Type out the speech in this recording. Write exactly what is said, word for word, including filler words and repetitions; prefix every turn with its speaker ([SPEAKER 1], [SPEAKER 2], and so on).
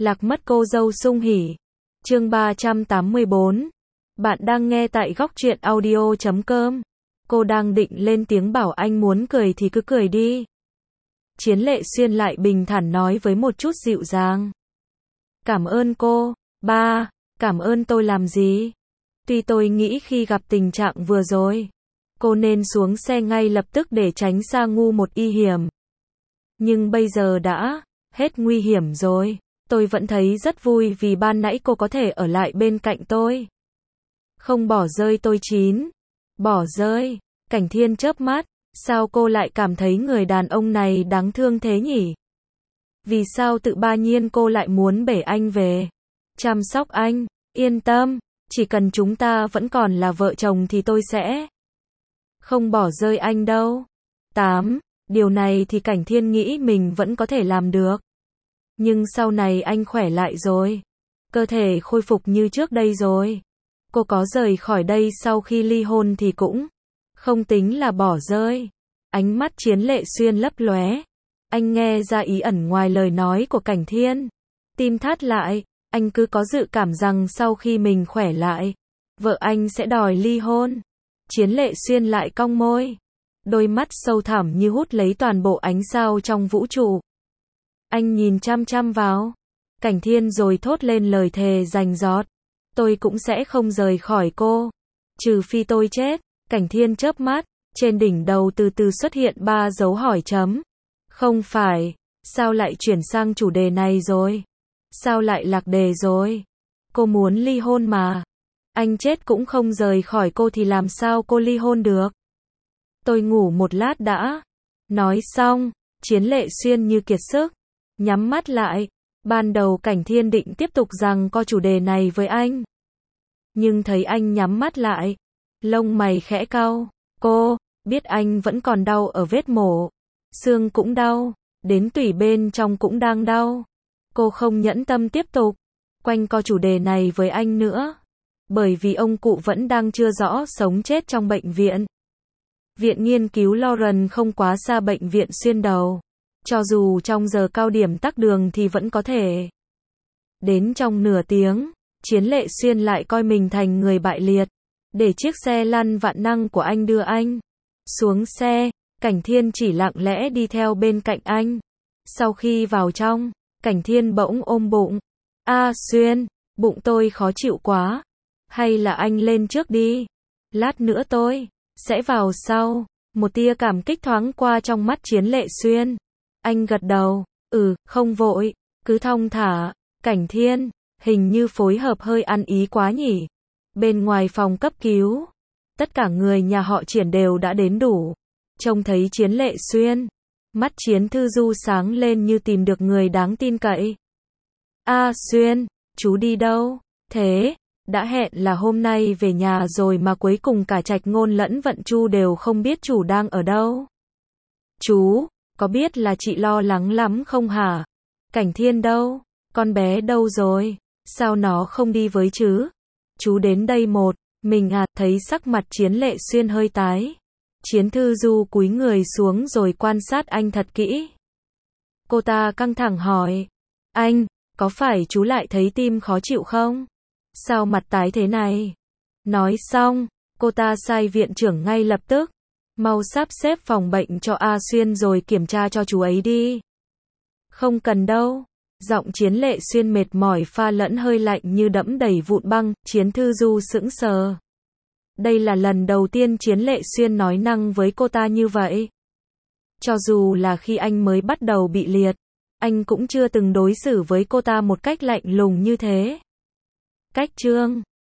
[SPEAKER 1] Lạc mất cô dâu sung hỉ. Chương ba trăm tám mươi bốn. Bạn đang nghe tại góc truyện audio chấm com. Cô đang định lên tiếng bảo anh muốn cười thì cứ cười đi. Chiến Lệ Xuyên lại bình thản nói với một chút dịu dàng. Cảm ơn cô, ba, cảm ơn tôi làm gì? Tuy tôi nghĩ khi gặp tình trạng vừa rồi, cô nên xuống xe ngay lập tức để tránh xa ngu một y hiểm. Nhưng bây giờ đã hết nguy hiểm rồi. Tôi vẫn thấy rất vui vì ban nãy cô có thể ở lại bên cạnh tôi. Không bỏ rơi tôi chín. Bỏ rơi. Cảnh Thiên chớp mắt. Sao cô lại cảm thấy người đàn ông này đáng thương thế nhỉ? Vì sao tự ba nhiên cô lại muốn bể anh về? Chăm sóc anh. Yên tâm. Chỉ cần chúng ta vẫn còn là vợ chồng thì tôi sẽ không bỏ rơi anh đâu. tám. Điều này thì Cảnh Thiên nghĩ mình vẫn có thể làm được. Nhưng sau này anh khỏe lại rồi. Cơ thể khôi phục như trước đây rồi. Cô có rời khỏi đây sau khi ly hôn thì cũng không tính là bỏ rơi. Ánh mắt Chiến Lệ Xuyên lấp lóe. Anh nghe ra ý ẩn ngoài lời nói của Cảnh Thiên. Tim thắt lại. Anh cứ có dự cảm rằng sau khi mình khỏe lại, vợ anh sẽ đòi ly hôn. Chiến Lệ Xuyên lại cong môi. Đôi mắt sâu thẳm như hút lấy toàn bộ ánh sao trong vũ trụ. Anh nhìn chăm chăm vào Cảnh Thiên rồi thốt lên lời thề rành rọt. Tôi cũng sẽ không rời khỏi cô. Trừ phi tôi chết. Cảnh Thiên chớp mắt. Trên đỉnh đầu từ từ xuất hiện ba dấu hỏi chấm. Không phải. Sao lại chuyển sang chủ đề này rồi? Sao lại lạc đề rồi? Cô muốn ly hôn mà. Anh chết cũng không rời khỏi cô thì làm sao cô ly hôn được? Tôi ngủ một lát đã. Nói xong, Chiến Lệ Xuyên như kiệt sức. Nhắm mắt lại. Ban đầu Cảnh Thiên định tiếp tục rằng co chủ đề này với anh. Nhưng thấy anh nhắm mắt lại. Lông mày khẽ cau. Cô, biết anh vẫn còn đau ở vết mổ. Xương cũng đau. Đến tủy bên trong cũng đang đau. Cô không nhẫn tâm tiếp tục quanh co chủ đề này với anh nữa. Bởi vì ông cụ vẫn đang chưa rõ sống chết trong bệnh viện. Viện nghiên cứu Lauren không quá xa bệnh viện xuyên đầu. Cho dù trong giờ cao điểm tắc đường thì vẫn có thể đến trong nửa tiếng. Chiến Lệ Xuyên lại coi mình thành người bại liệt. Để chiếc xe lăn vạn năng của anh đưa anh xuống xe. Cảnh Thiên chỉ lặng lẽ đi theo bên cạnh anh. Sau khi vào trong, Cảnh Thiên bỗng ôm bụng. A Xuyên, bụng tôi khó chịu quá. Hay là anh lên trước đi. Lát nữa tôi sẽ vào sau. Một tia cảm kích thoáng qua trong mắt Chiến Lệ Xuyên. Anh gật đầu. Ừ, không vội. Cứ thong thả. Cảnh Thiên, hình như phối hợp hơi ăn ý quá nhỉ. Bên ngoài phòng cấp cứu, tất cả người nhà họ Triển đều đã đến đủ. Trông thấy Chiến Lệ Xuyên, mắt Chiến Thư Du sáng lên như tìm được người đáng tin cậy. A Xuyên, chú đi đâu? Thế, đã hẹn là hôm nay về nhà rồi mà cuối cùng cả Trạch Ngôn lẫn Vận Chu đều không biết chủ đang ở đâu. Chú, có biết là chị lo lắng lắm không hả? Cảnh Thiên đâu? Con bé đâu rồi? Sao nó không đi với chứ? Chú đến đây một mình à? Thấy sắc mặt Chiến Lệ Xuyên hơi tái. Chiến Thư Du cúi người xuống rồi quan sát anh thật kỹ. Cô ta căng thẳng hỏi. Anh, có phải chú lại thấy tim khó chịu không? Sao mặt tái thế này? Nói xong, cô ta sai viện trưởng ngay lập tức. Mau sắp xếp phòng bệnh cho A Xuyên rồi kiểm tra cho chú ấy đi. Không cần đâu. Giọng Chiến Lệ Xuyên mệt mỏi pha lẫn hơi lạnh như đẫm đầy vụn băng. Chiến Thư Du sững sờ. Đây là lần đầu tiên Chiến Lệ Xuyên nói năng với cô ta như vậy. Cho dù là khi anh mới bắt đầu bị liệt, anh cũng chưa từng đối xử với cô ta một cách lạnh lùng như thế. Cách chương